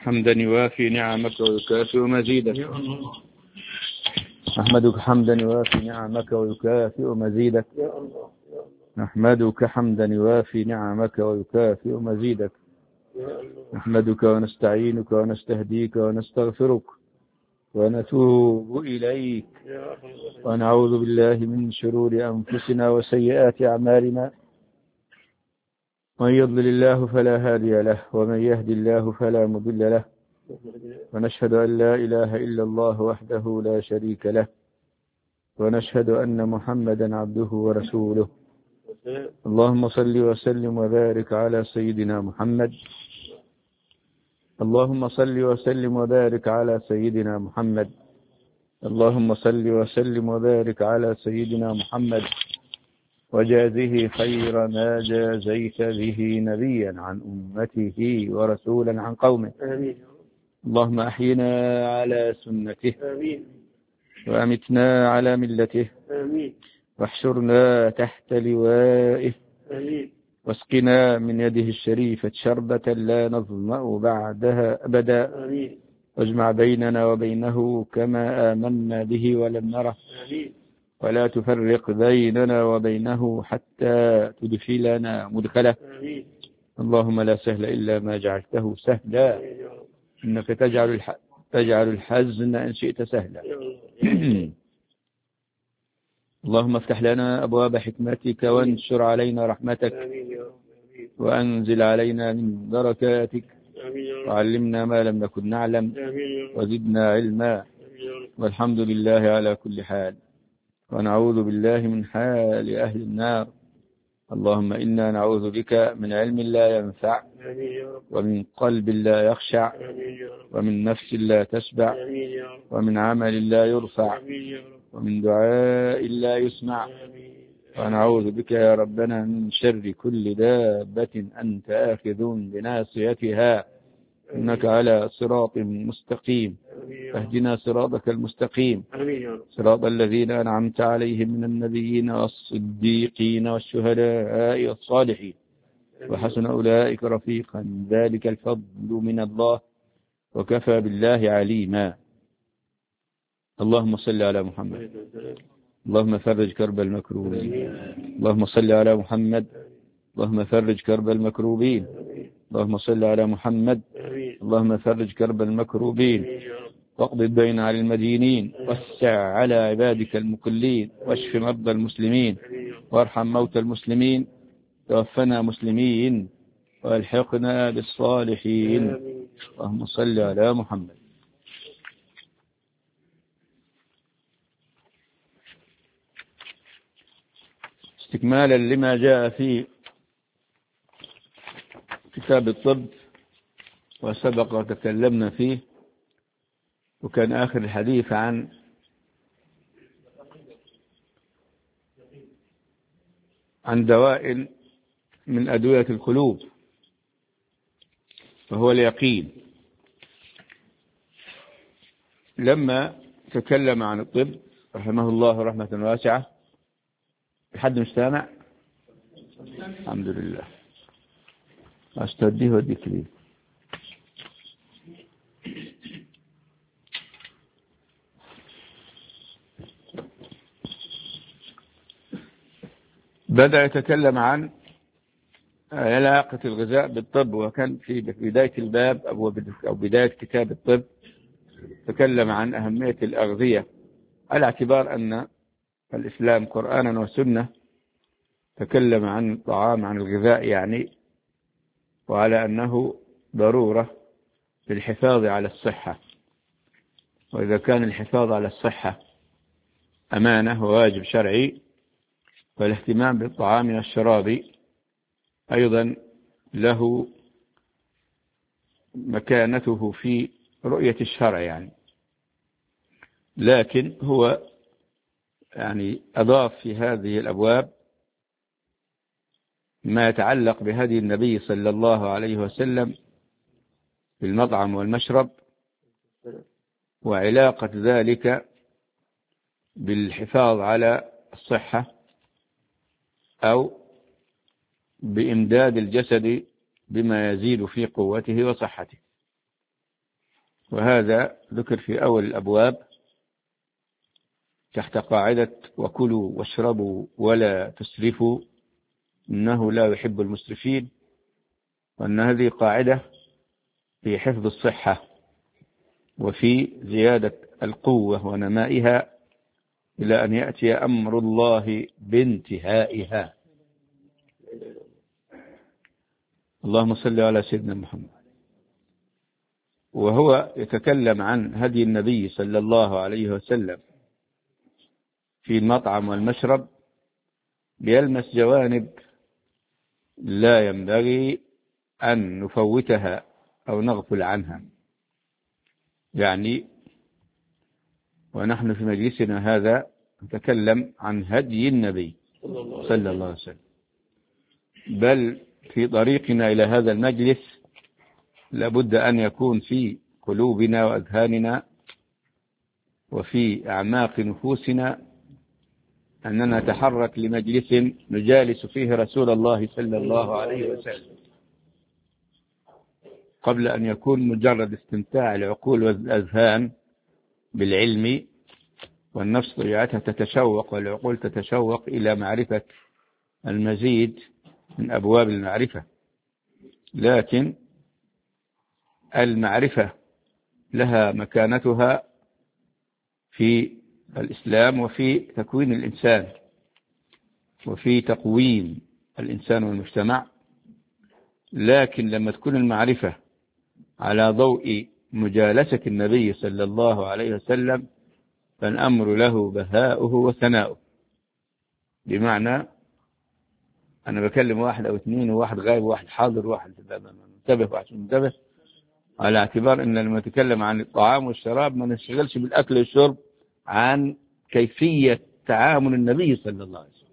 حمدا يوافي نعمك ويكافئ مزيدك. نحمدك حمدا يوافي نعمك ويكافئ مزيدك. نحمدك حمدا يوافي نعمك ويكافئ مزيدك. نحمدك ونستعينك ونستهديك ونستغفرك ونتوب إليك ونعوذ بالله من شرور أنفسنا وسيئات أعمالنا. من يضلل الله فلا هادي له ومن يهد الله فلا مضل له. ونشهد أن لا إله إلا الله وحده لا شريك له ونشهد أن محمدا عبده ورسوله. اللهم صل وسلم وبارك على سيدنا محمد. اللهم صل وسلم وبارك على سيدنا محمد. اللهم صل وسلم وبارك على سيدنا محمد وجازه خير ما جازيت به نبيا عن أمته ورسولا عن قومه. اللهم أحينا على سنته وأمتنا على ملته واحشرنا تحت لوائه واسقنا من يده الشريفة شربة لا نظمأ بعدها أبدا. واجمع بيننا وبينه كما آمنا به ولم نره ولا تفرق بيننا وبينه حتى تدخلنا مدخله. اللهم لا سهل إلا ما جعلته سهلا إنك تجعل الحزن إن شئت سهلا. اللهم افتح لنا أبواب حكمتك وانشر علينا رحمتك وأنزل علينا من بركاتك وعلمنا ما لم نكن نعلم وزدنا علما. والحمد لله على كل حال ونعوذ بالله من حال أهل النار. اللهم إنا نعوذ بك من علم لا ينفع ومن قلب لا يخشع ومن نفس لا تشبع ومن عمل لا يرفع ومن دعاء لا يسمع. ونعوذ بك يا ربنا من شر كل دابة أنت آخذ بناصيتها إنك على صراط مستقيم. فاهدنا صراطك المستقيم صراط الذين أنعمت عليهم من النبيين والصديقين والشهداء والصالحين وحسن أولئك رفيقا ذلك الفضل من الله وكفى بالله عليما. اللهم صل على محمد. اللهم فرج كرب المكروبين. اللهم صل على محمد. اللهم فرج كرب المكروبين. اللهم صل على محمد. اللهم فرج كرب المكروبين واقض الدين على المدينين وسع على عبادك المقلين واشف مرضى المسلمين وارحم موتى المسلمين. توفنا مسلمين والحقنا بالصالحين. اللهم صل على محمد. استكمالا لما جاء في كتاب الطب وسبق وتكلمنا فيه وكان آخر الحديث عن دواء من أدوية القلوب وهو اليقين. لما تكلم عن الطب رحمه الله رحمة واسعة حد مستمع؟ الحمد لله. أستوديه والذكري. بدأ يتكلم عن علاقة الغذاء بالطب وكان في بداية الباب أو بداية كتاب الطب تكلم عن أهمية الأغذية على اعتبار أن الإسلام قرآنا وسنة. تكلم عن الطعام عن الغذاء يعني وعلى أنه ضرورة للحفاظ على الصحة. وإذا كان الحفاظ على الصحة أمانة وواجب شرعي فالاهتمام بالطعام والشراب أيضا له مكانته في رؤية الشرع يعني. لكن هو يعني أضاف في هذه الأبواب ما يتعلق بهدي النبي صلى الله عليه وسلم بالمطعم والمشرب وعلاقة ذلك بالحفاظ على الصحة أو بإمداد الجسد بما يزيد في قوته وصحته. وهذا ذكر في أول الأبواب تحت قاعدة وكلوا واشربوا ولا تسرفوا إنه لا يحب المسرفين، وأن هذه قاعدة في حفظ الصحة وفي زيادة القوة ونمائها إلى أن يأتي أمر الله بانتهائها. اللهم صل على سيدنا محمد. وهو يتكلم عن هدي النبي صلى الله عليه وسلم في المطعم والمشرب، بيلمس جوانب لا ينبغي أن نفوتها أو نغفل عنها. يعني ونحن في مجلسنا هذا نتكلم عن هدي النبي صلى الله عليه وسلم، بل في طريقنا إلى هذا المجلس لابد أن يكون في قلوبنا وأذهاننا وفي أعماق نفوسنا أننا نتحرك لمجلس نجالس فيه رسول الله صلى الله عليه وسلم، قبل أن يكون مجرد استمتاع العقول والأذهان بالعلم، والنفس طبيعتها تتشوق والعقول تتشوق إلى معرفة المزيد من أبواب المعرفة. لكن المعرفة لها مكانتها في الإسلام وفي تكوين الإنسان وفي تقويم الإنسان والمجتمع، لكن لما تكون المعرفة على ضوء مجالسة النبي صلى الله عليه وسلم فالأمر له بهاؤه وثناؤه. بمعنى أنا بكلم واحد أو اثنين وواحد غايب وواحد حاضر وواحد منتبه وواحد منتبه، على اعتبار أن لما نتكلم عن الطعام والشراب ما نشتغلش بالأكل والشرب عن كيفية تعامل النبي صلى الله عليه وسلم،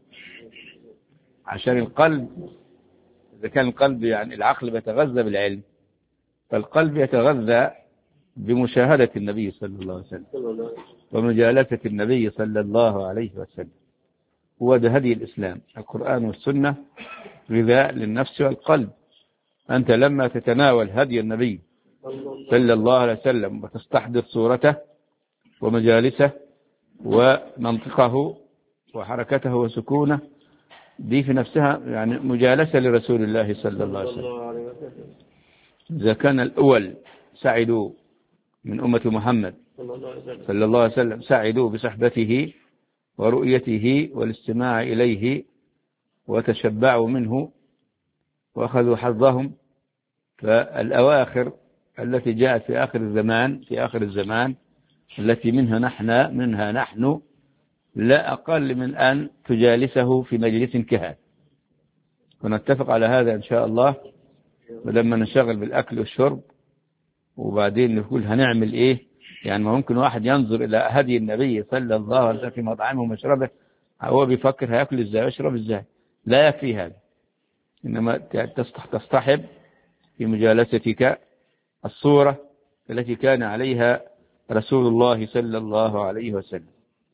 عشان القلب إذا كان القلب يعني العقل بيتغذى بالعلم، فالقلب يتغذى بمشاهدة النبي صلى الله عليه وسلم ومجالسة النبي صلى الله عليه وسلم. هو ده هدي الإسلام، القرآن والسنة غذاء للنفس والقلب. أنت لما تتناول هدي النبي صلى الله عليه وسلم وتستحضر صورته ومجالسه ومنطقه وحركته وسكونه، دي في نفسها يعني مجالسة لرسول الله صلى الله عليه وسلم. إذا كان الأول سعدوا من أمة محمد صلى الله عليه وسلم سعدوا بصحبته ورؤيته والاستماع إليه وتشبعوا منه وأخذوا حظهم، فالأواخر التي جاءت في آخر الزمان التي منها نحن لا أقل من أن تجالسه في مجلس كهذا. ونتفق على هذا إن شاء الله، ولما نشغل بالأكل والشرب وبعدين نقول هنعمل إيه. يعني ممكن واحد ينظر إلى هدي النبي صلى الله عليه وسلم في مطعمه ومشربه، هو بيفكر هيأكل إزاي ويشرب إزاي، لا يكفي هذا، إنما تصطحب في مجالستك الصورة التي كان عليها رسول الله صلى الله عليه وسلم.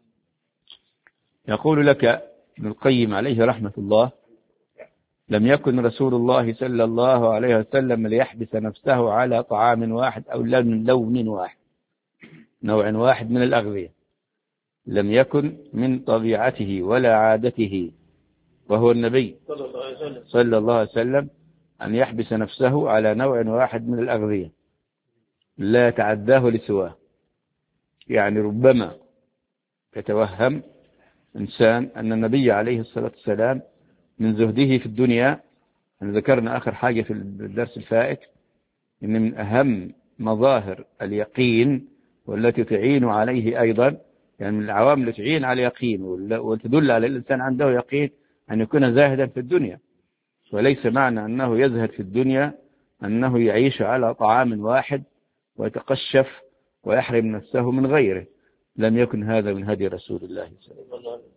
يقول لك ابن القيم عليه رحمة الله: لم يكن رسول الله صلى الله عليه وسلم ليحبس نفسه على طعام واحد أو لون واحد، نوع واحد من الأغذية، لم يكن من طبيعته ولا عادته وهو النبي صلى الله عليه وسلم أن يحبس نفسه على نوع واحد من الأغذية لا يتعداه لسواه. يعني ربما يتوهم إنسان أن النبي عليه الصلاة والسلام من زهده في الدنيا، أنا ذكرنا آخر حاجة في الدرس الفائت إن من أهم مظاهر اليقين والتي تعين عليه أيضا، يعني من العوامل التي تعين على اليقين وتدل على الإنسان عنده يقين أن يكون زاهدا في الدنيا. وليس معنى أنه يزهد في الدنيا أنه يعيش على طعام واحد ويتقشف ويحرم نفسه من غيره، لم يكن هذا من هدي رسول الله صلى الله عليه وسلم.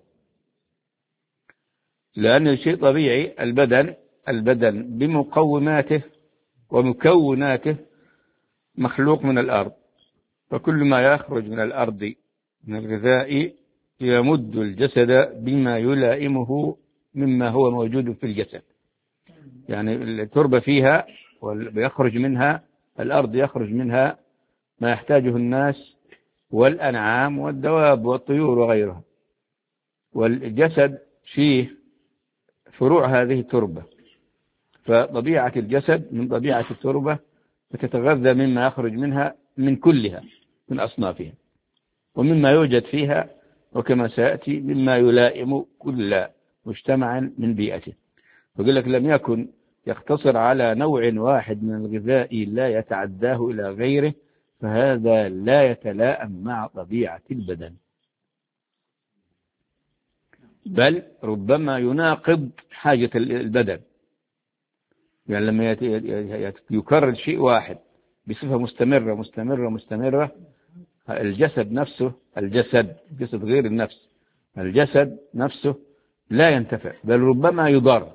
لأن الشيء طبيعي، البدن بمقوماته ومكوناته مخلوق من الأرض، فكل ما يخرج من الأرض من الغذاء يمد الجسد بما يلائمه مما هو موجود في الجسد. يعني التربة فيها ويخرج منها، الأرض يخرج منها ما يحتاجه الناس والأنعام والدواب والطيور وغيرها. والجسد فيه فروع هذه التربة، فطبيعة الجسد من طبيعة التربة فتتغذى مما يخرج منها من كلها من أصنافها ومما يوجد فيها، وكما سيأتي مما يلائم كل مجتمع من بيئته. فقال لك لم يكن يقتصر على نوع واحد من الغذاء لا يتعداه إلى غيره، فهذا لا يتلائم مع طبيعة البدن، بل ربما يناقض حاجة البدن. يعني لما يكرر شيء واحد بصفة مستمرة مستمرة مستمرة، الجسد نفسه، الجسد غير النفس، الجسد نفسه لا ينتفع، بل ربما يضر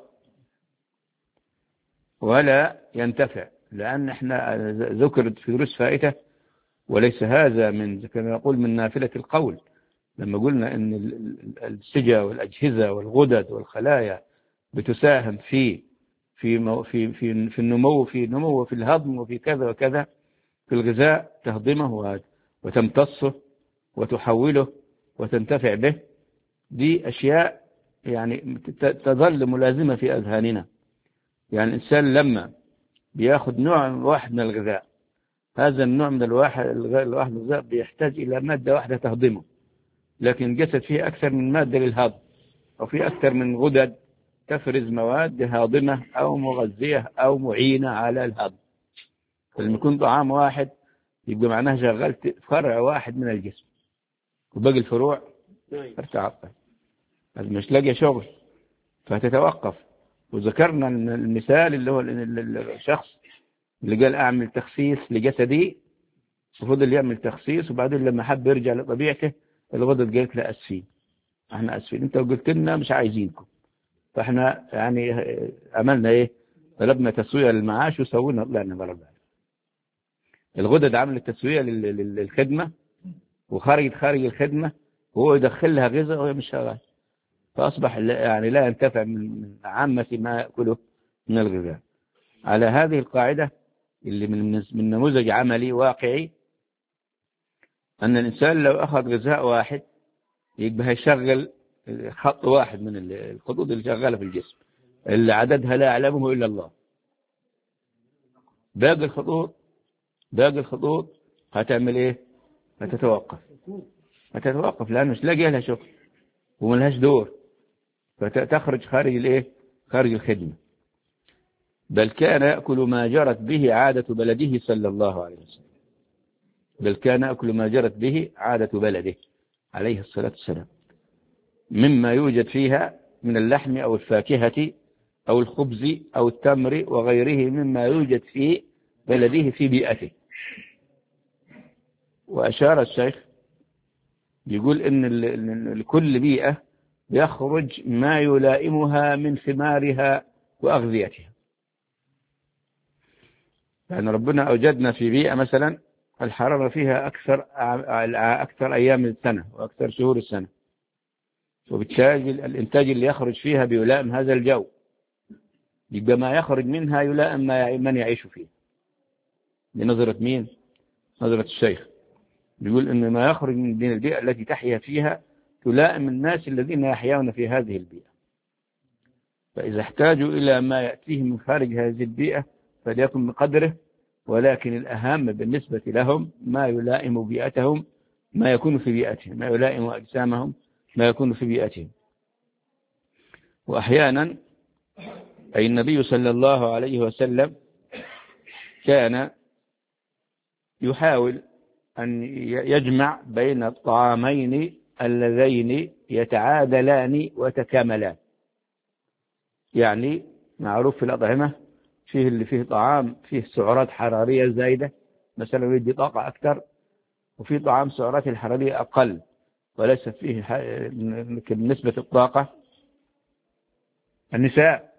ولا ينتفع، لأن احنا ذكرت في دروس فائتة، وليس هذا من كما يقول من نافلة القول، لما قلنا ان السجا والأجهزة والغدد والخلايا بتساهم في النمو، في الهضم وفي كذا وكذا، في الغذاء تهضمه وتمتصه وتحوله وتنتفع به. دي أشياء يعني تظل ملازمة في أذهاننا. يعني الإنسان لما بياخد نوع واحد من الغذاء، هذا النوع من الواحد الغذاء بيحتاج إلى مادة واحدة تهضمه، لكن الجسد فيه أكثر من مادة للهضم، وفيه أكثر من غدد تفرز مواد هاضمة أو مغذية أو معينة على الهضم. فلما يكون طعام واحد يبقى معناه شغلت فرع واحد من الجسم، وباقي الفروع تتعطل، مش لاقي شغل فتتوقف. وذكرنا المثال اللي هو الشخص اللي قال أعمل تخسيس لجسدي، وفضل يعمل تخسيس، وبعدين لما حب يرجع لطبيعته الغدد قالت له أسفين، احنا أسفين، انت قلت لنا مش عايزينكم. فاحنا يعني عملنا ايه؟ طلبنا تسوية للمعاش وسوينا طلعنا برا بعض. الغدد عملت تسوية للخدمة، وخرجت خارج الخدمة وهو يدخل لها غذاء وهي مش شغال، فأصبح يعني لا ينتفع من عامة ما يأكله من الغذاء. على هذه القاعدة اللي من نموذج عملي واقعي، أن الإنسان لو أخذ غذاء واحد يبقى هيشغل خط واحد من الخطوط اللي شغالة في الجسم اللي عددها لا يعلمه إلا الله. باقي الخطوط هتعمل إيه؟ هتتوقف لأنه مش لاقي لها شغل وملهاش دور، فتخرج خارج الخدمة. بل كان يأكل ما جرت به عادة بلده صلى الله عليه وسلم، بل كان يأكل ما جرت به عادة بلده عليه الصلاة والسلام، مما يوجد فيها من اللحم أو الفاكهة أو الخبز أو التمر وغيره مما يوجد في بلده في بيئته. وأشار الشيخ يقول إن لكل بيئة يخرج ما يلائمها من ثمارها وأغذيتها. يعني ربنا أوجدنا في بيئة مثلا الحرارة فيها أكثر أيام السنة وأكثر شهور السنة، وبالتالي الإنتاج اللي يخرج فيها بيلائم هذا الجو، يبقى ما يخرج منها يلائم من يعيش فيه. بنظرة مين؟ نظرة الشيخ. بيقول إن ما يخرج من البيئة التي تحيا فيها تلائم الناس الذين يحيون في هذه البيئة، فإذا احتاجوا إلى ما يأتيهم من خارج هذه البيئة فليكن بقدره، ولكن الأهم بالنسبة لهم ما يلائم بيئتهم، ما يكون في بيئتهم، ما يلائم أجسامهم ما يكون في بيئتهم. وأحيانا أي النبي صلى الله عليه وسلم كان يحاول أن يجمع بين الطعامين اللذين يتعادلان وتكاملان. يعني معروف في الأطعمة فيه اللي فيه طعام فيه سعرات حرارية زايدة مثلا يدي طاقة أكثر، وفيه طعام سعرات الحرارية أقل وليس فيه نسبة الطاقة. النساء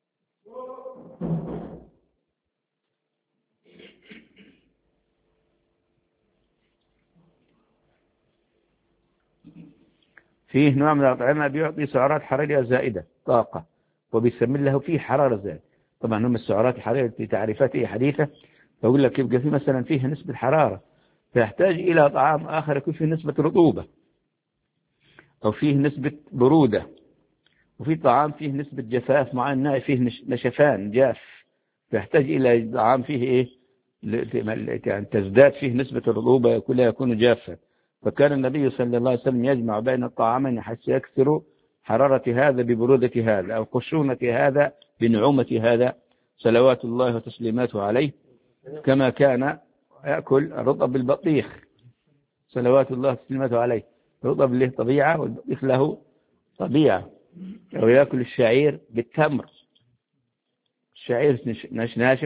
فيه نوع من الأطعمة بيعطي سعرات حرارية زائدة طاقة وبيسمي له فيه حرارة زائدة. طبعا هم السعرات الحرارية في تعريفات حديثة، فأقول لك يبقى فيه مثلا فيه نسبة حرارة فيحتاج إلى طعام آخر يكون فيه نسبة رطوبة أو فيه نسبة برودة، وفي طعام فيه نسبة جفاف معين، فيه نشفان جاف، فيحتاج إلى طعام فيه إيه يعني تزداد فيه نسبة الرطوبة كلها يكون جافا. فكان النبي صلى الله عليه وسلم يجمع بين الطعامين حتى يكثر حرارة هذا ببرودة هذا، أو خشونة هذا بنعومة هذا، صلوات الله وتسليماته عليه. كما كان يأكل الرطب بالبطيخ صلوات الله وتسليماته عليه، الرطب له طبيعة والبطيخ له طبيعة. أو يأكل الشعير بالتمر، الشعير ناشف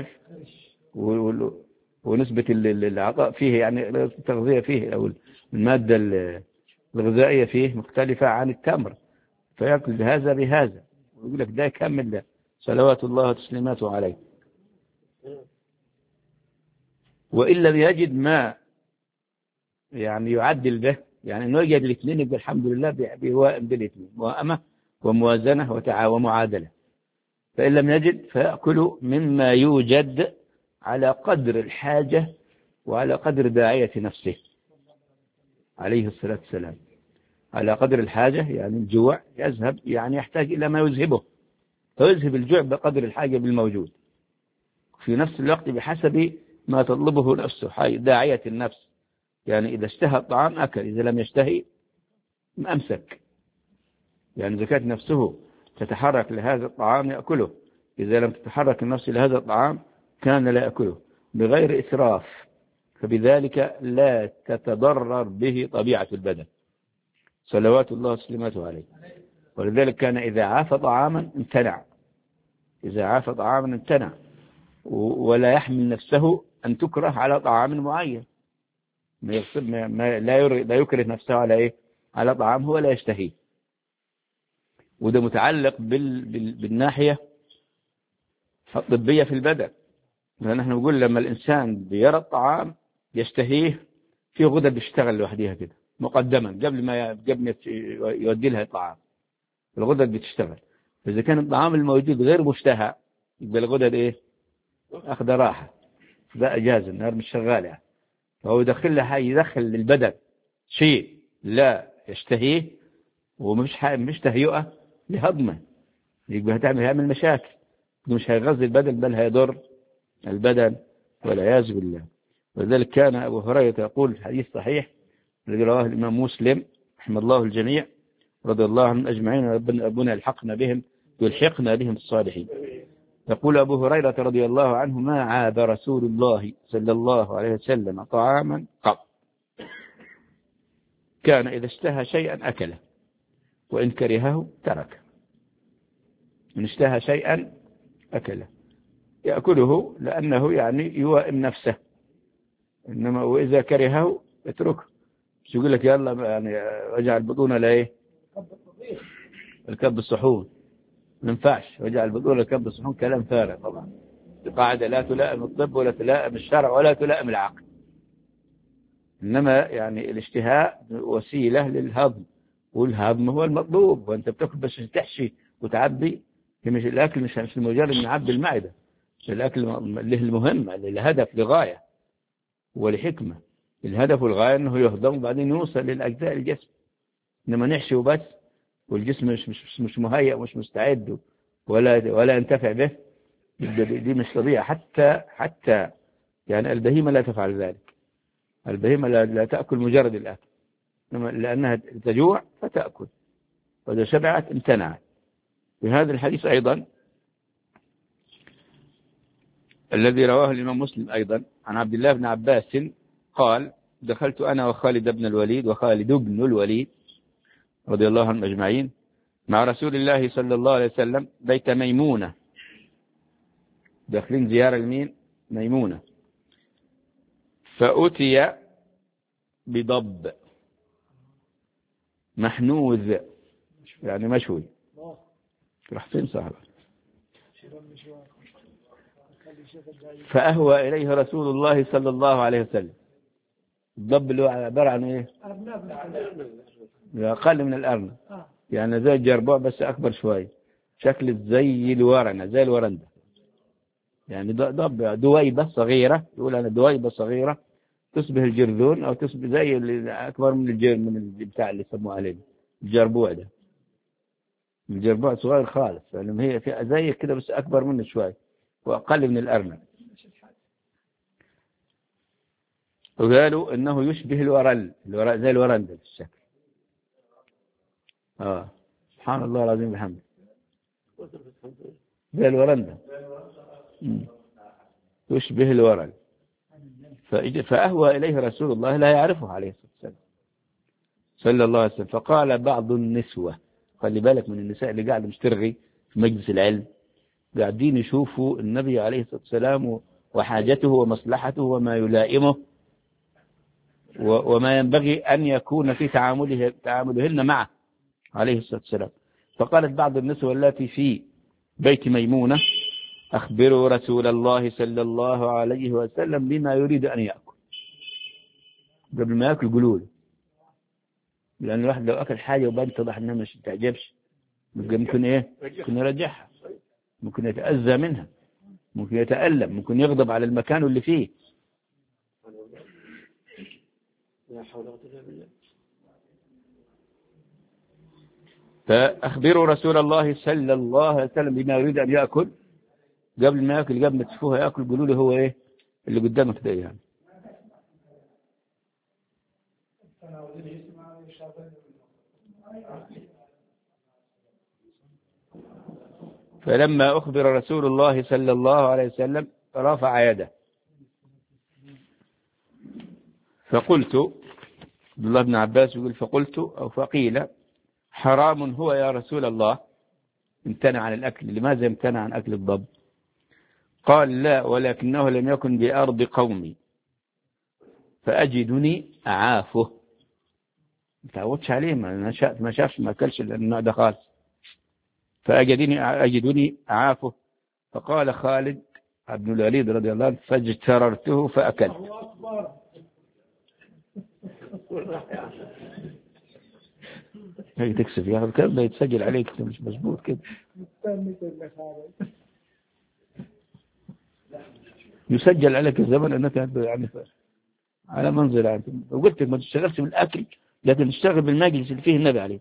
ونسبة العطاء فيه يعني التغذية فيه أو المادة الغذائية فيه مختلفة عن التمر، فيأكل هذا بهذا ويقول لك ده يكمل ده صلوات الله وتسليماته عليه. وإن لم يجد ما يعني يعدل به، يعني انه يجد الاثنين يبقى الحمد لله بيوائم بالاثنين، موائمة وموازنة ومعادلة. فإن لم يجد فيأكل مما يوجد على قدر الحاجة وعلى قدر داعية نفسه عليه الصلاة والسلام. على قدر الحاجة يعني الجوع يذهب، يعني يحتاج إلى ما يذهبه، فيذهب الجوع بقدر الحاجة بالموجود، في نفس الوقت بحسب ما تطلبه نفسه داعية النفس. يعني إذا اشتهى الطعام أكل، إذا لم يشتهي أمسك. يعني إذا كانت نفسه تتحرك لهذا الطعام يأكله، إذا لم تتحرك النفس لهذا الطعام كان لا يأكله بغير إسراف، فبذلك لا تتضرر به طبيعة البدن صلوات الله وسلامته عليه. ولذلك كان إذا عاف طعاما امتنع، إذا عاف طعاما امتنع، ولا يحمل نفسه أن تكره على طعام معين، لا يكره نفسه على إيه؟ على طعام هو لا يشتهيه. وده متعلق بالناحية الطبية في البدن، لأن احنا بنقول لما الإنسان بيرى الطعام يشتهيه في غدد بتشتغل لوحديها كده مقدما قبل ما يودي لها الطعام، الغدد بتشتغل. فإذا كان الطعام الموجود غير مشتهى يبقى الغدد إيه؟ أخذ راحة، ده إجازة، النهار مش شغالة. فهو يدخل للبدن شيء لا يشتهيه ومش تهيئة لهضمه، يبقى هيعمل مشاكل، مش هيغذي البدن بل هيضر البدن والعياذ بالله. ولذلك كان أبو هريرة يقول في الحديث الصحيح الذي رواه الإمام مسلم رحمه الله الجميع رضي الله عنهم أجمعين، ربنا يلحقنا بهم الصالحين. يقول أبو هريرة رضي الله عنه: ما عاب رسول الله صلى الله عليه وسلم طعاما قط، كان إذا اشتهى شيئا أكله وإن كرهه تركه. إن اشتهى شيئا أكله، يأكله لأنه يعني يوائم نفسه، إنما وإذا كرهه يتركه. مش يقول لك يلا يعني وجع البطون لإيه؟ الكب الصحون، ما ينفعش وجع البطون الكب الصحون، كلام فارغ طبعا. القاعدة لا تلائم الطب ولا تلائم الشرع ولا تلائم العقل، إنما يعني الاشتهاء وسيلة للهضم، والهضم هو المطلوب. وأنت بتاكل بس تحشي وتعبي، مش الأكل مش مجرد نعبي المعدة، الأكل له المهم، الهدف لغاية ولحكمة. الهدف والغاية أنه يهضم وبعدين يوصل للأجزاء الجسم، إنما نحشي وبس والجسم مش مهيئ ومش مستعد ولا ينتفع به، دي مش طبيعة. حتى يعني البهيمة لا تفعل ذلك، البهيمة لا تأكل مجرد الأكل، لأنها تجوع فتأكل، وإذا شبعت امتنعت. في هذا الحديث أيضا الذي رواه الإمام مسلم أيضا عن عبد الله بن عباس قال: دخلت أنا وخالد بن الوليد رضي الله عنهم أجمعين مع رسول الله صلى الله عليه وسلم بيت ميمونة، داخلين زيارة لمين؟ ميمونة. فأتي بضب محنوذ، يعني مشوي. راح فين صاحبه؟ فأهوى إليه رسول الله صلى الله عليه وسلم. الضب اللي هو عبارة عن إيه؟ أقل من الأرنب، يعني زي الجربوع بس أكبر شوي، شكل زي الورندة، يعني ضب دويبة صغيرة، يقول أنا دويبة صغيرة تشبه الجرذون أو تشبه زي اللي أكبر من البتاع اللي يسموه عليه الجربوع ده. الجربوع صغير خالص، لأن هي فيها زي كده بس أكبر منه شوي وأقل من الأرنب. وقالوا إنه يشبه الورل زي الورل ده في الشكل. سبحان الله العظيم بحمده، زي الورل ده يشبه الورل. فأهوى إليه رسول الله لا يعرفه عليه الصلاة والسلام صلى الله عليه وسلم. فقال بعض النسوة، خلي بالك من النساء اللي قاعد مشترغي في مجلس العلم، قاعدين يشوفوا النبي عليه الصلاة والسلام وحاجته ومصلحته وما يلائمه وما ينبغي أن يكون في تعاملهن معه عليه الصلاة والسلام. فقالت بعض النسوة التي في بيت ميمونة: أخبروا رسول الله صلى الله عليه وسلم بما يريد أن يأكل. قبل ما يأكل قولوا له، لأن الواحد لو أكل حاجة وبعد تضح أنها مش تعجبش ممكن ممكن يرجعها، ممكن يتأذى منها، ممكن يتألم، ممكن يغضب على المكان اللي فيه. فأخبروا رسول الله صلى الله عليه وسلم بما يريد أن يأكل. قبل ما يأكل، قبل ما تشوفوها يأكل، قولوا له هو اللي قدامك ده يعني. فلما أخبر رسول الله صلى الله عليه وسلم رفع يده. فقلت، عبد الله بن عباس يقول فقلت أو فقيل: حرام هو يا رسول الله؟ امتنع عن الأكل. لماذا امتنع عن أكل الضب؟ قال: لا، ولكنه لم يكن بأرض قومي فأجدني أعافه. ما تعودش عليه، ما شافش، ما أكلش النوع ده خالص، فأجدني أعافه. فقال خالد بن الوليد رضي الله عنه: فاجتررته فأكلت. هي تكسب يا أخي، الكلام ده يتسجل عليك، مش مظبوط كده. يسجل عليك الزمن أنك يعني على منزل يعني. وقلت لك ما تشتغلش بالأكل، لكن تشتغل بالمجلس اللي فيه النبي عليه.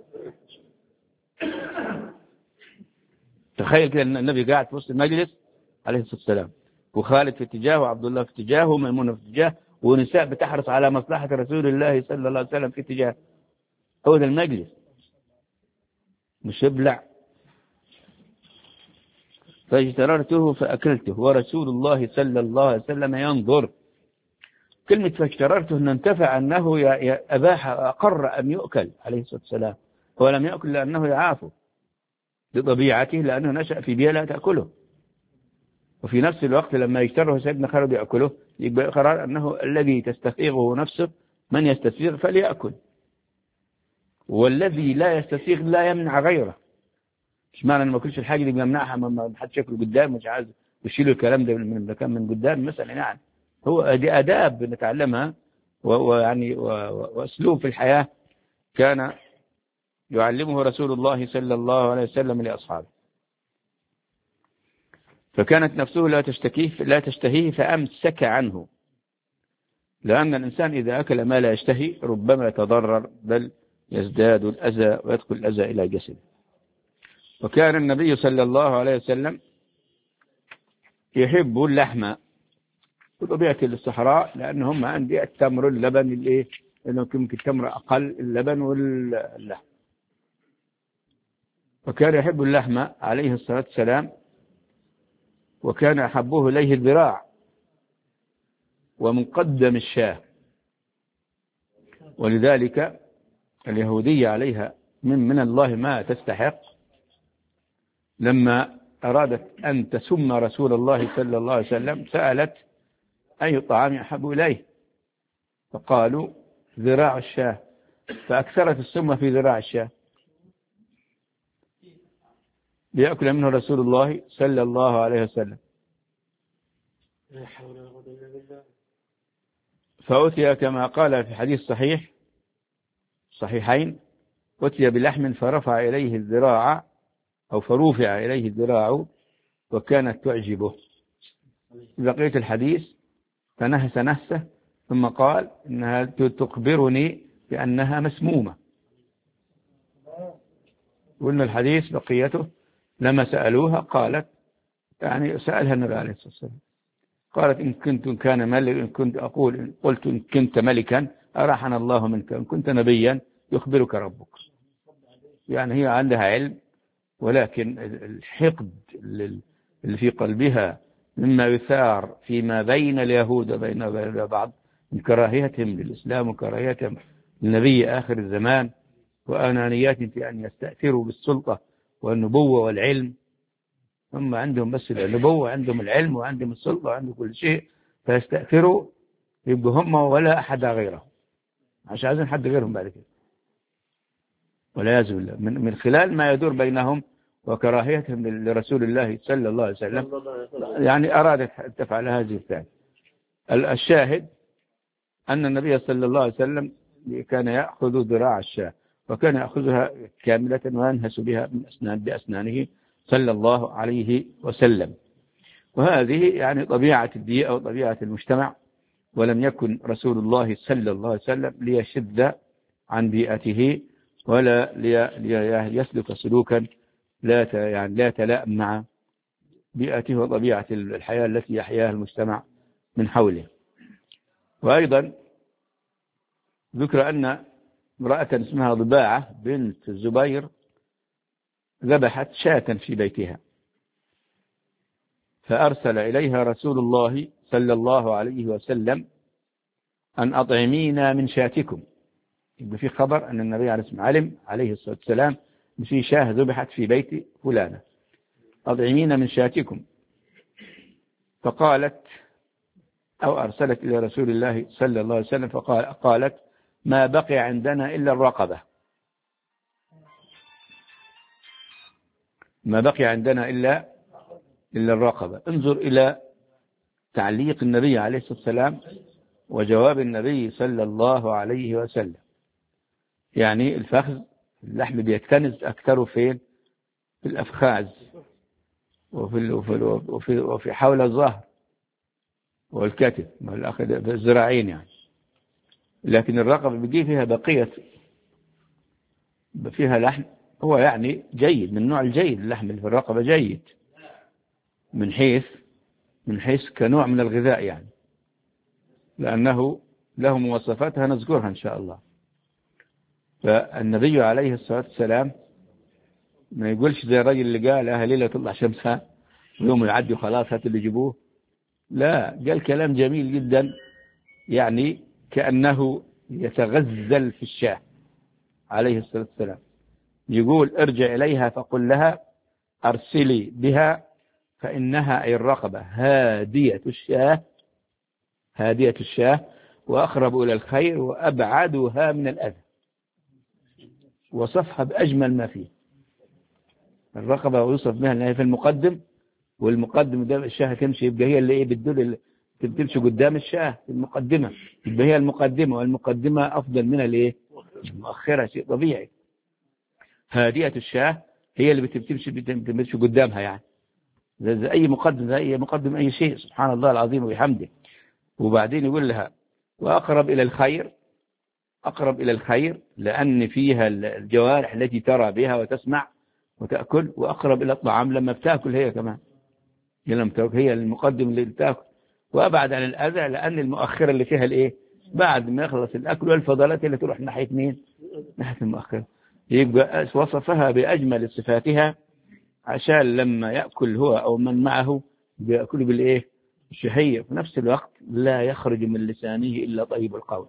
تخيل كده أن النبي قاعد في وسط المجلس عليه الصلاة والسلام، وخالد في اتجاه، وعبد الله في اتجاه، وميمونة في اتجاه، ونساء بتحرص على مصلحة رسول الله صلى الله عليه وسلم في اتجاه. هو ده المجلس، مش يبلع. فاجتررته فأكلته ورسول الله صلى الله عليه وسلم ينظر. كلمة فاجتررته أن انتفع أنه أباح أقر أن يؤكل عليه الصلاة والسلام. هو لم يأكل لأنه يعافه بطبيعته، لأنه نشأ في بيئة لا تأكله. وفي نفس الوقت لما يجتره سيدنا خالد يأكله، يبقى قرار أنه الذي تستسيغه نفسه من يستسيغ فليأكل، والذي لا يستسيغ لا يمنع غيره. مش معنى أن ما كلش الحاجة اللي بيمنعها ما حدش ياكل قدام، مش عايز يشيلوا الكلام ده من مكان من قدام مثلا يعني. هو دي آداب بنتعلمها، ويعني وأسلوب في الحياة كان يعلمه رسول الله صلى الله عليه وسلم لأصحابه. فكانت نفسه لا تشتهيه فأمسك عنه، لأن الإنسان إذا أكل ما لا يشتهي ربما يتضرر، بل يزداد الأذى ويدخل الأذى إلى جسده. وكان النبي صلى الله عليه وسلم يحب اللحم بطبيعة الصحراء، لأنهم عندي التمر اللبن لأنه يمكن التمر أقل اللبن واللحم. وكان يحب اللحم عليه الصلاة والسلام، وكان أحبه إليه الذراع ومقدم الشاه. ولذلك اليهودية عليها من الله ما تستحق، لما أرادت أن تسم رسول الله صلى الله عليه وسلم سألت: أي طعام أحب إليه؟ فقالوا: ذراع الشاه، فأكثرت السم في ذراع الشاه ليأكل منه رسول الله صلى الله عليه وسلم. فأتي كما قال في حديث صحيحين: أتي بلحم فرفع إليه الذراع أو فرفع إليه الذراع وكانت تعجبه. بقية الحديث: فنهس نهسه ثم قال إنها تخبرني بأنها مسمومة. وإن الحديث بقيته لما سألوها قالت، يعني سألها النبي عليه الصلاة والسلام، قالت إن قلت إن كنت ملكا أراحنا الله منك، إن كنت نبيا يخبرك ربك. يعني هي عندها علم، ولكن الحقد اللي في قلبها مما يثار فيما بين اليهود وبين بعض من كراهيتهم للإسلام وكراهيتهم للنبي آخر الزمان، وأنانيات في أن يستأثروا بالسلطة والنبوة والعلم. هم عندهم بس النبوة، عندهم العلم وعندهم السلطة وعندهم كل شيء، فيستأثروا يبقوا هم ولا أحد غيرهم، عشان عايزين حد غيرهم بعد كده، والعياذ بالله، من خلال ما يدور بينهم وكراهيتهم لرسول الله صلى الله عليه وسلم، يعني أرادت أن تفعل هذه الفعل. الشاهد أن النبي صلى الله عليه وسلم كان يأخذ ذراع الشاة، وكان يأخذها كاملة وينهس بها بأسنانه صلى الله عليه وسلم. وهذه يعني طبيعة البيئة وطبيعة المجتمع، ولم يكن رسول الله صلى الله عليه وسلم ليشذ عن بيئته ولا يسلك سلوكا لا تلائم مع بيئته وطبيعة الحياة التي يحياها المجتمع من حوله. وأيضا ذكر أن امرأة اسمها ضباعة بنت الزبير ذبحت شاة في بيتها، فأرسل إليها رسول الله صلى الله عليه وسلم أن أطعمينا من شاتكم. يبقى في خبر أن النبي عليه الصلاة والسلام في شاة ذبحت في بيت فلانة، أطعمينا من شاتكم. فقالت أو أرسلت إلى رسول الله صلى الله عليه وسلم فقالت ما بقي عندنا إلا الرقبة، ما بقي عندنا إلا الرقبة. انظر إلى تعليق النبي عليه الصلاة والسلام وجواب النبي صلى الله عليه وسلم. يعني الفخذ، اللحم بيكتنز أكثر فين؟ في الأفخاذ وفي حول الظهر والكتف في الذراعين يعني. لكن الرقبة بيجي فيها بقية، فيها لحم، هو يعني جيد، من نوع الجيد، اللحم اللي في الرقبة جيد من حيث كنوع من الغذاء يعني، لأنه له مواصفاتها نذكرها إن شاء الله. فالنبي عليه الصلاة والسلام ما يقولش زي الرجل اللي قال ليلة تطلع شمسها ويوم يعدي خلاص هات اللي يجيبوه، لا، قال كلام جميل جدا، يعني كأنه يتغزل في الشاه عليه الصلاة والسلام. يقول ارجع إليها فقل لها أرسلي بها فإنها أي الرقبة هادية الشاه وأقرب إلى الخير وأبعدها من الأذى. وصفها بأجمل ما فيه. الرقبة ويوصف بها أنها في المقدم، والمقدم ده الشاه تمشي، يبقى هي اللي بتدل تمشي قدام الشاه في المقدمة، يبقى هي المقدمة، والمقدمة أفضل من المؤخرة، شيء طبيعي. هادية الشاه هي اللي بتمشي قدامها، يعني زي أي مقدم أي شيء، سبحان الله العظيم وبحمده. وبعدين يقول لها وأقرب إلى الخير لأن فيها الجوارح التي ترى بها وتسمع وتأكل، وأقرب إلى الطعام لما بتأكل هي كمان، هي المقدم اللي بتأكل، وأبعد عن الأذى لأن المؤخرة اللي فيها بعد ما يخلص الأكل والفضلات اللي تروح ناحية مين؟ ناحية المؤخرة. يبقى وصفها بأجمل صفاتها عشان لما يأكل هو أو من معه بيأكل الشهية، في نفس الوقت لا يخرج من لسانه إلا طيب القول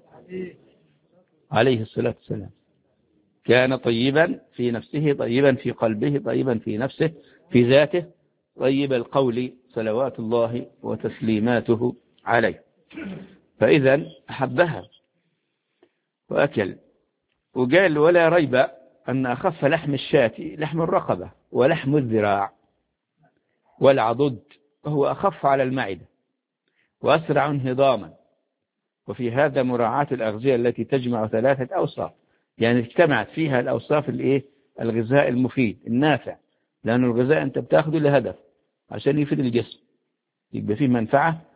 عليه الصلاة والسلام. كان طيبا في نفسه، طيبا في قلبه، طيبا في نفسه، في ذاته، طيب القول صلوات الله وتسليماته عليه. فإذا أحبها وأكل. وقال ولا ريب أن أخف لحم الشاة لحم الرقبة ولحم الذراع والعضد، وهو أخف على المعدة وأسرع انهضاما. وفي هذا مراعاة الأغذية التي تجمع 3 أوصاف، يعني اجتمعت فيها الأوصاف الغذاء المفيد النافع، لأن الغذاء أنت بتاخده لهدف عشان يفيد الجسم، يبقى فيه منفعة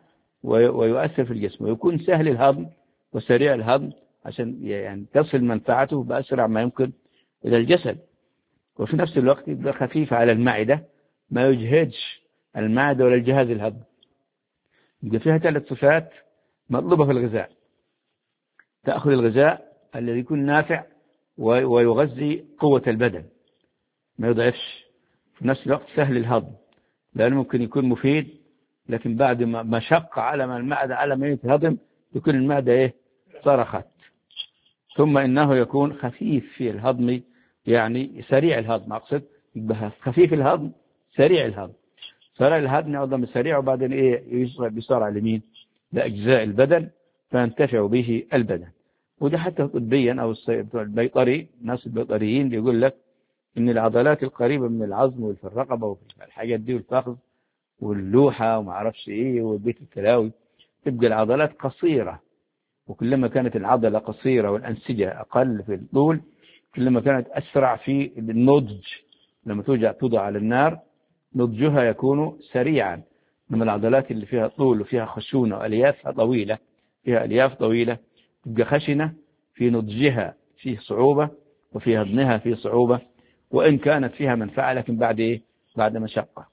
ويؤثر في الجسم، ويكون سهل الهضم وسريع الهضم عشان يعني تصل منفعته بأسرع ما يمكن إلى الجسد. وفي نفس الوقت يبقى خفيف على المعدة، ما يجهدش المعدة ولا الجهاز الهضمي. يبقى فيها 3 صفات مطلوبة في الغذاء. تأخذ الغذاء الذي يكون نافع ويغذي قوة البدن، ما يضعفش، في نفس الوقت سهل الهضم، لأنه ممكن يكون مفيد لكن بعد ما مشقة على ما المعدة على ما يتهضم يكون المعدة صرخت. ثم إنه يكون خفيف في الهضم، يعني سريع الهضم، أقصد يبقى خفيف الهضم سريع الهضم. سريع الهضم يهضم سريع، وبعدين يوصل بسرعة لمين؟ لأجزاء البدن فينتفع به البدن. وده حتى طبيا أو البيطري، الناس البيطريين بيقول لك إن العضلات القريبة من العظم وفي الرقبة وفي الحاجات دي والفخذ واللوحة وما عرفش والبيت الكلاوي تبقى العضلات قصيرة، وكلما كانت العضلة قصيرة والأنسجة أقل في الطول كلما كانت أسرع في النضج. لما توضع على النار نضجها يكون سريعا. إنما العضلات اللي فيها طول وفيها خشونة وألياف طويلة، فيها ألياف طويلة تبقى خشنة في نضجها، فيه صعوبة، وفي هضمها فيه صعوبة، وإن كانت فيها منفعة لكن بعد بعد مشقة.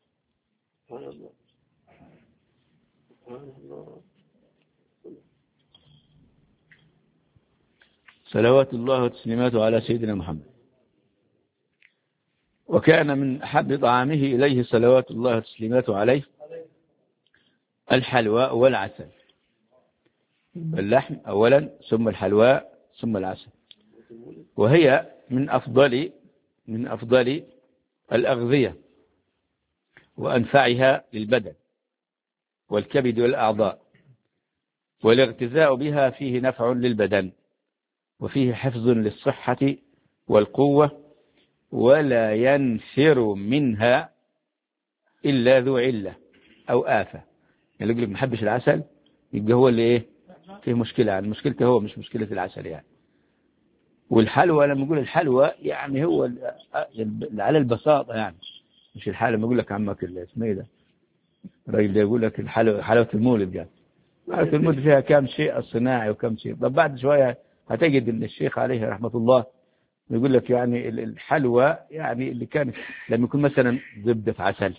صلوات الله وتسليماته على سيدنا محمد. وكان من أحب طعامه إليه صلوات الله وتسليماته عليه الحلواء والعسل. اللحم أولا ثم الحلواء ثم العسل، وهي من أفضل الأغذية وأنفعها للبدن والكبد والأعضاء، والاغتذاء بها فيه نفع للبدن وفيه حفظ للصحة والقوة، ولا ينفر منها إلا ذو علة أو آفة. يعني يقول لك ما حبش العسل يبقى هو اللي فيه مشكلة، يعني مشكلته هو مش مشكلة العسل يعني. والحلوى لما يقول الحلوى يعني هو على البساطة، يعني مش الحلوى لما يقول لك عمك اسمه ايه ده الراجل ده يقول لك حلاوة المولد، يعني حلاوة المولد فيها كم شيء صناعي وكم شيء. طب بعد شوية هتجد ان الشيخ عليه رحمة الله يقول لك يعني الحلوى يعني اللي كان لما يكون مثلا زبدة في عسل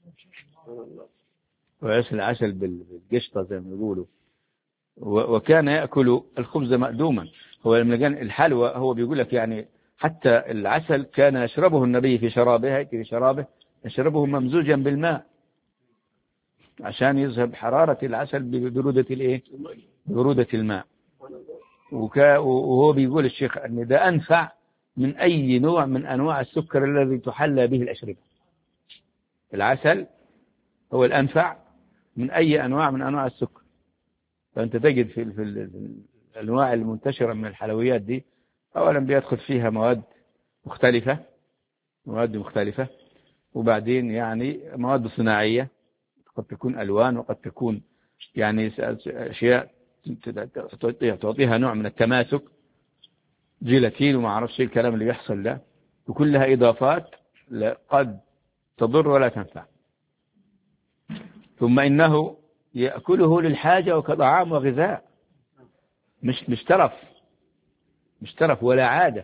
وعسل عسل بالقشطة زي ما يقولوا، وكان يأكل الخبز مأدوما. هو لما كان الحلوى هو بيقول لك يعني حتى العسل كان يشربه النبي في شرابه يشربه ممزوجا بالماء عشان يذهب حرارة العسل ببرودة الماء. وهو بيقول الشيخ أن ده أنفع من أي نوع من أنواع السكر الذي تحلى به الأشربة. العسل هو الأنفع من أي أنواع من أنواع السكر. فأنت تجد في الأنواع المنتشرة من الحلويات دي أولا بيدخل فيها مواد مختلفة، وبعدين يعني مواد صناعية قد تكون ألوان، وقد تكون يعني أشياء تعطيها نوع من التماسك، جيلاتين وما أعرفش الكلام اللي بيحصل ده، وكلها إضافات قد تضر ولا تنفع. ثم إنه يأكله للحاجة وكطعام وغذاء، مش ترف ولا عادة،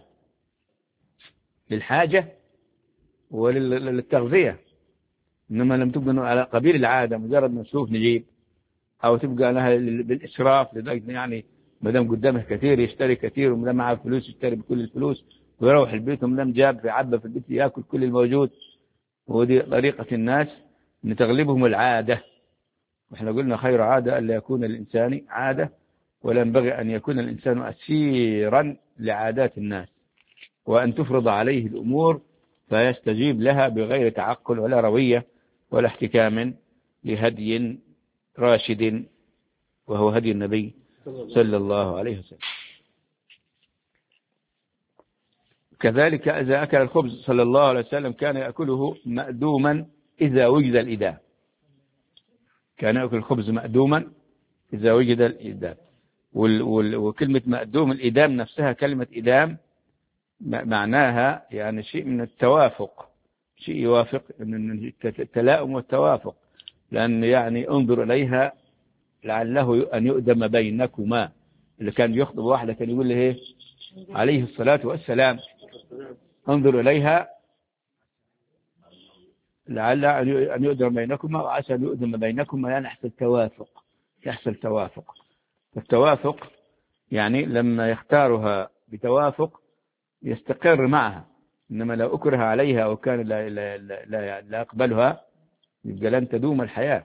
للحاجة وللتغذية. إنما لم تبقى على قبيل العادة مجرد نشوف نجيب، أو تبقى لها بالإسراف لدرجة يعني مدام قدامه كثير يشتري كثير، ومدام معه فلوس يشتري بكل الفلوس ويروح البيت، ومدام جاب في عبة في البيت يأكل كل الموجود. ودي طريقة الناس أن تغلبهم العادة. وإحنا قلنا خير عادة ألا يكون الإنسان عادة، ولا ينبغي أن يكون الإنسان أسيرا لعادات الناس، وأن تفرض عليه الأمور فيستجيب لها بغير تعقل ولا روية ولا احتكام لهدي راشد، وهو هدي النبي صلى الله عليه وسلم. كذلك إذا أكل الخبز صلى الله عليه وسلم كان يأكله مأدوما إذا وجد الإدام. كان يأكل الخبز مأدوما إذا وجد الإدام. وكلمة مأدوم الإدام نفسها كلمة إدام معناها يعني شيء من التوافق، شيء يوافق التلاؤم والتوافق، لأن يعني انظر إليها لعله أن يؤدم بينكما. اللي كان يخطب واحدة كان يقول له إيه عليه الصلاة والسلام انظر إليها لعل أن يؤدم بينكما وعسى أن يؤدم بينكما، يعني يحصل توافق. التوافق يعني لما يختارها بتوافق يستقر معها، إنما لو أكره عليها أو كان لا يقبلها يبقى لن تدوم الحياة.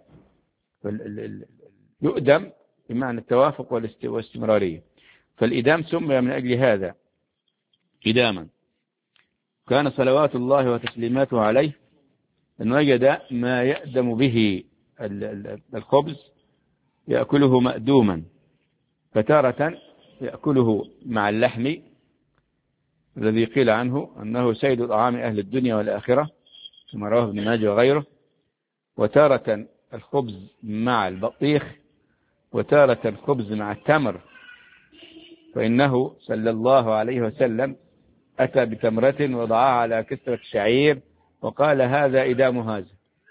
يؤدم بمعنى التوافق والاستمرارية. فالإدام سمي من أجل هذا إداما. كان صلوات الله وتسليماته عليه أن وجد ما يأدم به الخبز يأكله مأدوما، فتارة يأكله مع اللحم الذي قيل عنه أنه سيد طعام أهل الدنيا والآخرة كما رواه ابن ماجه وغيره، وتارة الخبز مع البطيخ، وتارة الخبز مع التمر، فإنه صلى الله عليه وسلم أتى بتمرة وضعها على كسرة شعير وقال هذا إدام هذا.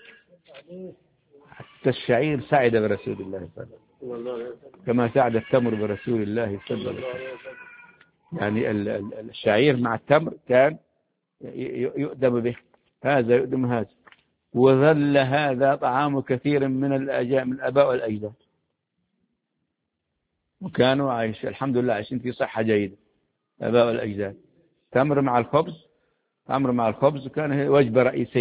حتى الشعير سعد برسول الله صلى الله عليه وسلم كما سعد التمر برسول الله صلى الله عليه وسلم. يعني الشعير مع التمر كان يؤدم به، هذا يؤدم هذا. وظل هذا طعام كثير من الآباء والأجداد، وكانوا عايش الحمد لله عايشين في صحة جيدة الآباء والأجداد. تمر مع الخبز كان وجبة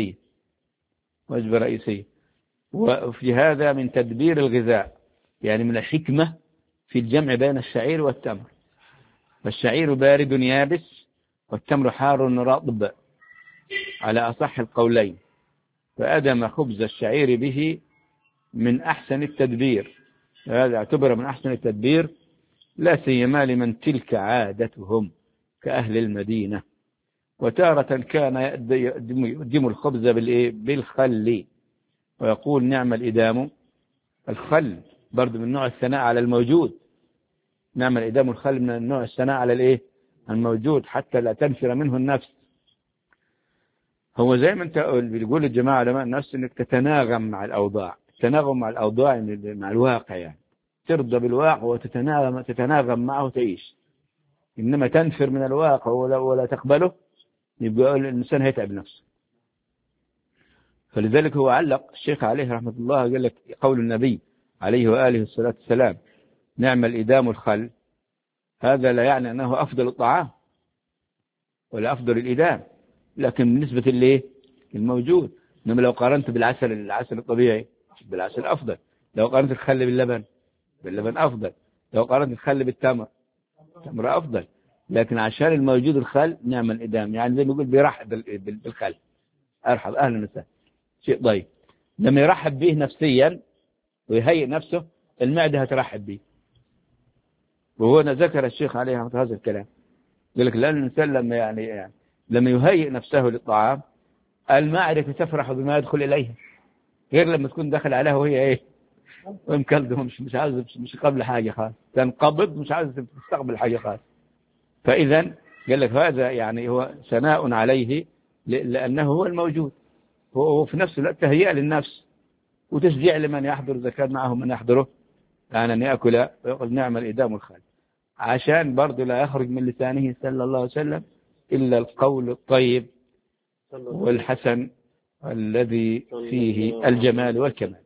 رئيسية. وفي هذا من تدبير الغذاء، يعني من الحكمة في الجمع بين الشعير والتمر. فالشعير بارد يابس والتمر حار رطب على أصح القولين، فأدم خبز الشعير به من أحسن التدبير. هذا اعتبر من أحسن التدبير، لا سيما لمن تلك عادتهم كأهل المدينة. وتارة كان يقدم الخبز بالخل، ويقول نعم الإدام الخل، برضو من نوع الثناء على الموجود. نعم الإدام الخل من النوع الثناء على الموجود حتى لا تنفر منه النفس. هو زي ما انت بيقول الجماعة علماء النفس انك تتناغم مع الأوضاع، التناغم مع الأوضاع مع الواقع، يعني ترضى بالواقع وتتناغم معه وتعيش. إنما تنفر من الواقع ولا تقبله يبقى الإنسان هيتعب نفسه. فلذلك هو علق الشيخ عليه رحمة الله قال لك قول النبي عليه وآله الصلاة والسلام نعم الإدام الخل، هذا لا يعني أنه أفضل الطعام ولا أفضل الإدام، لكن بالنسبة الموجود. إنما لو قارنت العسل الطبيعي بالعسل أفضل، لو قارنت الخل باللبن أفضل، لو قارنت الخل التمر أفضل. لكن عشان الموجود الخل نعم الإدام، يعني زي ما يقول بيرحب بالخل، أرحب أهلا وسهلا، شيء ضيق. لما يرحب به نفسيا ويهيئ نفسه المعدة هترحب به. وهو ذكر الشيخ عليه رحمة هذا الكلام، يقول لك لأن الإنسان لما يهيئ نفسه للطعام المعدة تفرح بما يدخل إليها، غير لما تكون داخل عليها وهي ومكلده مش عايز، مش قبل حاجة خالص، تنقبض مش عايز تستقبل حاجة خالص. فإذا قال لك هذا يعني هو ثناء عليه لأنه هو الموجود، هو في نفس الوقت تهيئة للنفس وتشجيع لمن يحضر زكاة معه من يحضره أن يأكل ويقول نعم الإدام الخال، عشان برضه لا يخرج من لسانه صلى الله عليه وسلم إلا القول الطيب والحسن الذي فيه الجمال والكمال.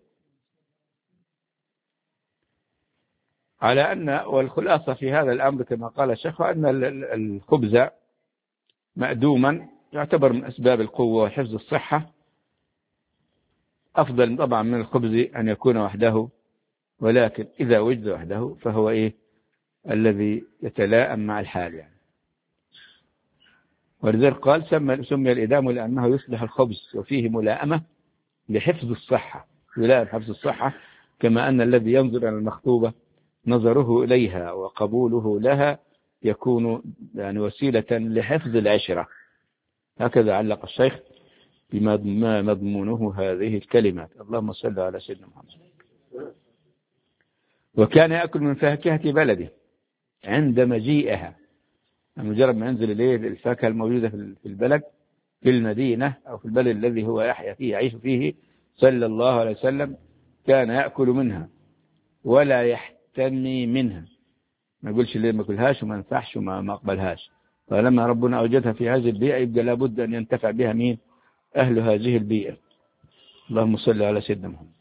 على أن والخلاصة في هذا الأمر كما قال الشيخ أن الخبز مأدوما يعتبر من أسباب القوة وحفظ الصحة، أفضل طبعا من الخبز أن يكون وحده، ولكن إذا وجد وحده فهو الذي يتلائم مع الحال يعني. ولذلك قال سمي الإدام لأنه يصلح الخبز وفيه ملائمة لحفظ الصحة، يلائم حفظ الصحة، كما أن الذي ينظر إلى المخطوبة نظره إليها وقبوله لها يكون يعني وسيلة لحفظ العشرة. هكذا علق الشيخ بما مضمونه هذه الكلمات. اللهم صل على سيدنا محمد. وكان يأكل من فاكهة بلده عند مجيئها، مجرد ما ينزل الفاكهة الموجودة في البلد في المدينة أو في البلد الذي هو يحيا فيه يعيش فيه صلى الله عليه وسلم كان يأكل منها. ولا يحتمي منها، ما يقولش ليه ما كلهاش وما ينفعش وما أقبلهاش. فلما ربنا أوجدها في هذه البيئة يبقى لابد أن ينتفع بها مين؟ أهل هذه البيئة. اللهم صل على سيدنا محمد.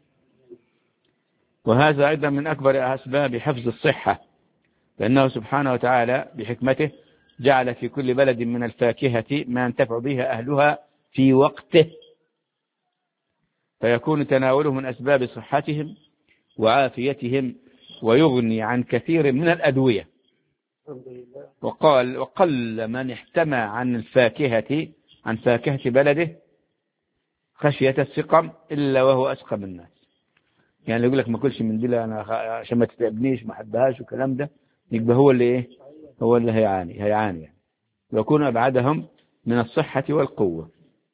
وهذا أيضا من أكبر أسباب حفظ الصحة، لأنه سبحانه وتعالى بحكمته جعل في كل بلد من الفاكهة ما ينتفع بها أهلها في وقته، فيكون تناوله من أسباب صحتهم وعافيتهم، ويغني عن كثير من الأدوية. وقل من احتمى عن فاكهة بلده خشية السقم إلا وهو أسقم الناس. يعني يقول لك ما كلش من دي أنا عشان ما تتعبنيش ما حبهاش والكلام ده، يبقى هو اللي إيه؟ هو اللي هيعاني يعني. ويكون أبعدهم من الصحة والقوة.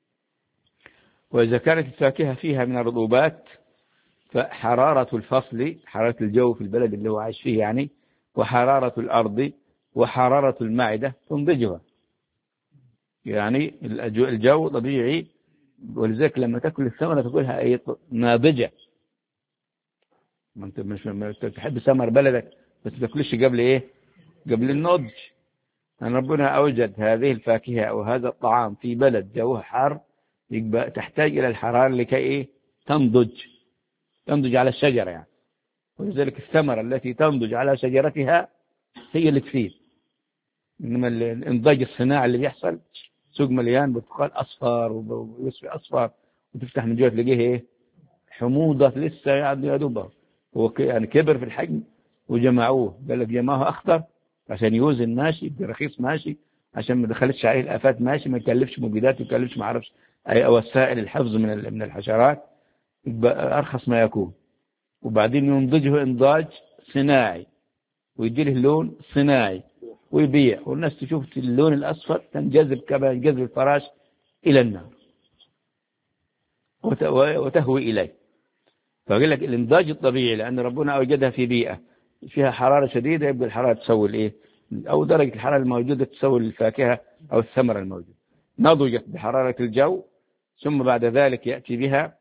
وإذا كانت الفاكهة فيها من الرطوبات فحرارة الفصل، حرارة الجو في البلد اللي هو عايش فيه يعني، وحرارة الأرض وحرارة المعدة تنضجها. يعني الجو طبيعي، ولذلك لما تأكل الثمرة تقولها أي ناضجة. ما أنت مش تحب ثمر بلدك بس تأكلش قبل إيه؟ قبل النضج. أن ربنا أوجد هذه الفاكهة أو هذا الطعام في بلد جوه حار، يبقى تحتاج إلى الحرارة لكي إيه؟ تنضج على الشجرة يعني. ولذلك الثمرة التي تنضج على شجرتها هي اللي تفيد. إنما الإنضاج الصناعي اللي بيحصل سوق مليان برتقال أصفر ويصفي أصفر، وتفتح من جوه تلاقيه إيه؟ حموضة لسه يعني يا دوبها. هو يعني كبر في الحجم وجمعوه، قال لك جمعوه أخضر عشان يوزن ماشي برخيص ماشي، عشان ما دخلتش عليه الآفات ماشي، ما يكلفش مبيدات ويكلفش ما عرفش أي وسائل الحفظ من الحشرات، يبقى أرخص ما يكون. وبعدين ينضجه إنضاج صناعي ويديله لون صناعي ويبيع، والناس تشوف اللون الأصفر تنجذب كما ينجذب الفراش إلى النار وتهوي إليه. فقال لك الإنضاج الطبيعي لأن ربنا أوجدها في بيئة فيها حرارة شديدة، يبقى الحرارة تسوي الإيه؟ أو درجة الحرارة الموجودة تسوي الفاكهة أو الثمرة الموجودة. نضجت بحرارة الجو، ثم بعد ذلك يأتي بها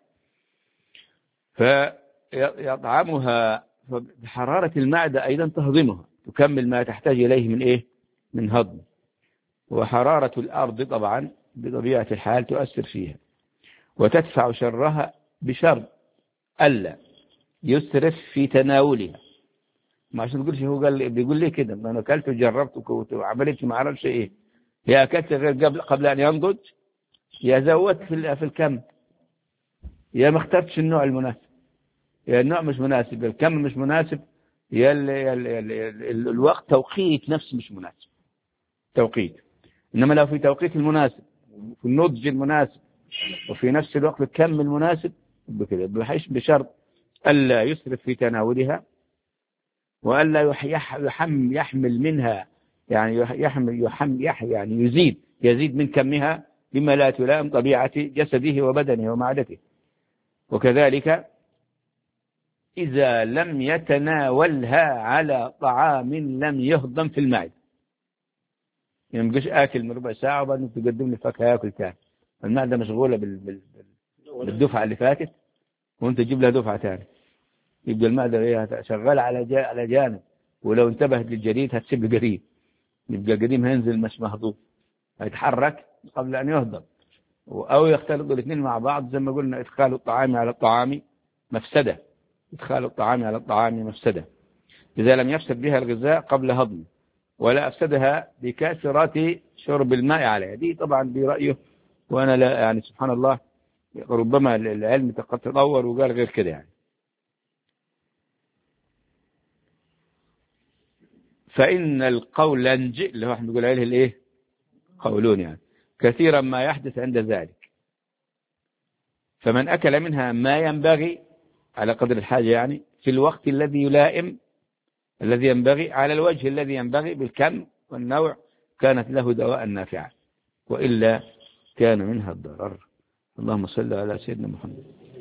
فيطعمها بحرارة المعدة أيضا تهضمها، تكمل ما تحتاج إليه من إيه؟ من هضم. وحرارة الأرض طبعا بطبيعة الحال تؤثر فيها وتدفع شرها بشر ألا يسرف في تناولها. ما عشان تقولش هو بيقول لي كده، ما أنا أكلت وجربت وعملت ما أعرفش إيه، يا أكلت غير قبل أن ينضج، يا زودت في الكم، يا ما اخترتش النوع المناسب، يا النوع مش مناسب، الكم مش مناسب، يا الوقت توقيت نفسه مش مناسب توقيت. إنما لو في توقيت المناسب وفي النضج المناسب وفي نفس الوقت الكم المناسب بكده، بحيث بشرط ألا يسرف في تناولها، وألا يحمل منها يعني يعني يزيد من كمها بما لا تلائم طبيعة جسده وبدنه ومعدته. وكذلك إذا لم يتناولها على طعام لم يهضم في المعدة، يعني مبقاش آكل من ربع ساعة وبعدين تقدم لي فاكهة ياكل تاني، المعدة مشغولة بالدفعة اللي فاتت وانت تجيب لها دفعة تاني، يبقى المعدة هي شغالة على جانب، ولو انتبهت للجديد هتسيب القديم، يبقى القديم هينزل مش مهضوم، هيتحرك قبل أن يهضم. أو يختلطوا الاثنين مع بعض، زي ما قلنا إدخال الطعام على الطعام مفسدة، إدخال الطعام على الطعام مفسدة إذا لم يفسد بها الغذاء قبل هضمه، ولا أفسدها بكثرة شرب الماء عليها. دي طبعا برأيه، وأنا لا يعني سبحان الله ربما العلم قد تطور وقال غير كده يعني. فإن القولنج اللي هو احنا بنقول عليه الايه؟ قولون يعني، كثيرا ما يحدث عند ذلك. فمن أكل منها ما ينبغي على قدر الحاجة يعني في الوقت الذي يلائم الذي ينبغي على الوجه الذي ينبغي بالكم والنوع كانت له دواء نافعا، وإلا كان منها الضرر. اللهم صل على سيدنا محمد.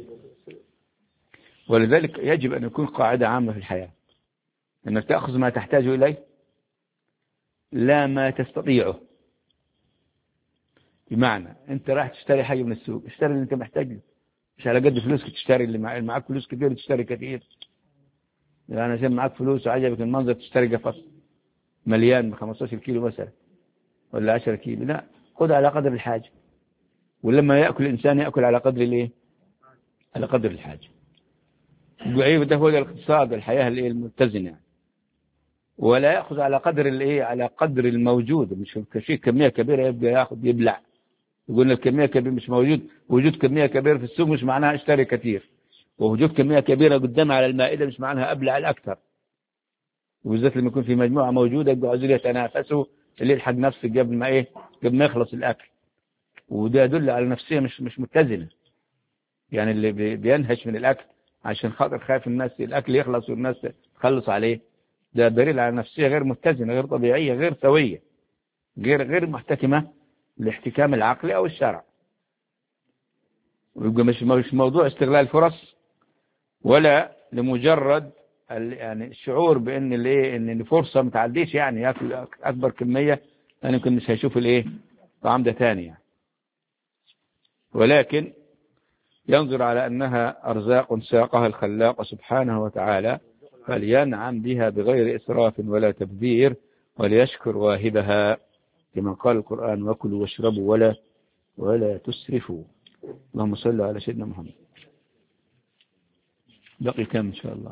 ولذلك يجب أن يكون قاعدة عامة في الحياة، أنك تأخذ ما تحتاج إليه لا ما تستطيعه. بمعنى أنت راح تشتري حاجة من السوق، اشتري اللي أنت محتاجه، مش على قد فلوسك تشتري اللي معك فلوس كثير تشتري كثير. يعني عشان معاك فلوس وعجبك المنظر تشتري قفص مليان ب 15 كيلو مثلا ولا 10 كيلو، لا، خذ على قدر الحاجة. ولما يأكل الإنسان يأكل على قدر الايه؟ على قدر الحاجة. ده هو الاقتصاد، الحياة المتزنة يعني. ولا يأخذ على قدر الايه؟ على قدر الموجود، مش شيء كمية كبيرة يبقى يأخذ يبلع. يقول لك كمية كبيرة مش موجود، وجود كمية كبيرة في السوق مش معناها اشتري كثير، ووجود كمية كبيرة قدام على المائدة مش معناها أبلع الأكثر. وبالذات لما يكون في مجموعة موجودة يبقوا عايزين يتنافسوا اللي يلحق نفسه قبل ما ايه؟ قبل ما يخلص الأكل. وده يدل على نفسية مش متزنة. يعني اللي بينهش من الأكل عشان خاطر خايف الناس الأكل يخلص والناس تخلص عليه، ده دليل على نفسية غير متزنة، غير طبيعية، غير سوية، غير محتكمة لاحتكام العقل أو الشرع. ويبقى مش موضوع استغلال فرص، ولا لمجرد يعني الشعور بأن الايه، ان فرصة ما تعديش يعني ياكل أكبر كمية، يعني يمكن مش هيشوف الايه طعام ده ثاني يعني. ولكن ينظر على أنها أرزاق ساقها الخلاق سبحانه وتعالى، فلينعم بها بغير إسراف ولا تبذير، وليشكر واهبها كما قال القرآن: وكلوا واشربوا ولا تسرفوا. اللهم صل على سيدنا محمد. بقي كم إن شاء الله؟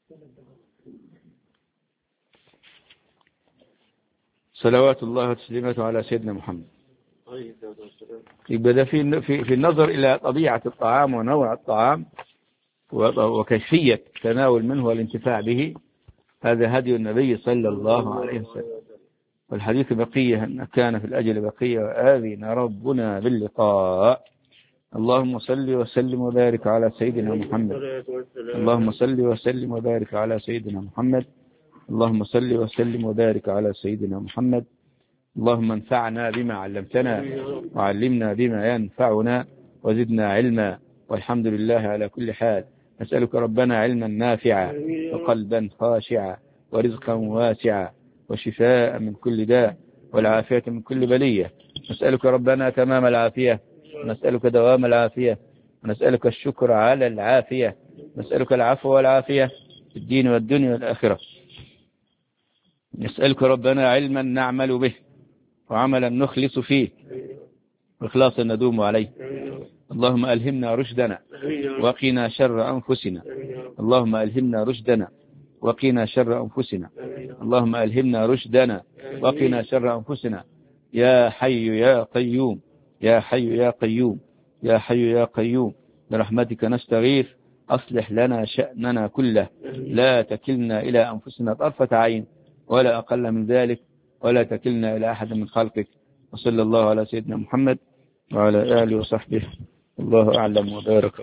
صلوات الله وتسليماته على سيدنا محمد. يبقى ده في النظر إلى طبيعة الطعام ونوع الطعام وكيفية التناول منه والانتفاع به، هذا هدي النبي صلى الله عليه وسلم. والحديث بقية أن كان في الأجل بقية وآذن ربنا باللقاء. اللهم صل وسلم وبارك على سيدنا محمد. اللهم صل وسلم وبارك على سيدنا محمد. اللهم صل وسلم وبارك على سيدنا محمد. اللهم انفعنا بما علمتنا وعلمنا بما ينفعنا وزدنا علما، والحمد لله على كل حال. نسألك ربنا علما نافعا وقلبا خاشعا ورزقا واسعا وشفاء من كل داء والعافية من كل بلية. نسألك ربنا تمام العافية، ونسألك دوام العافية، ونسألك الشكر على العافية، نسألك العفو والعافية في الدين والدنيا والآخرة. نسألك ربنا علما نعمل به وعملا نخلص فيه وإخلاصا ندوم عليه. اللهم ألهمنا رشدنا وقنا شر أنفسنا. اللهم ألهمنا رشدنا وقنا شر أنفسنا. اللهم ألهمنا رشدنا وقنا شر أنفسنا. يا حي يا قيوم، يا حي يا قيوم، يا حي يا قيوم، برحمتك نستغيث، أصلح لنا شأننا كله، لا تكلنا إلى أنفسنا طرفة عين ولا أقل من ذلك، ولا تكلنا إلى أحد من خلقك. وصلى الله على سيدنا محمد وعلى آله وصحبه. الله أعلم وبارك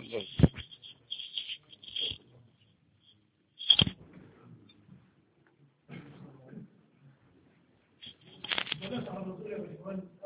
الله.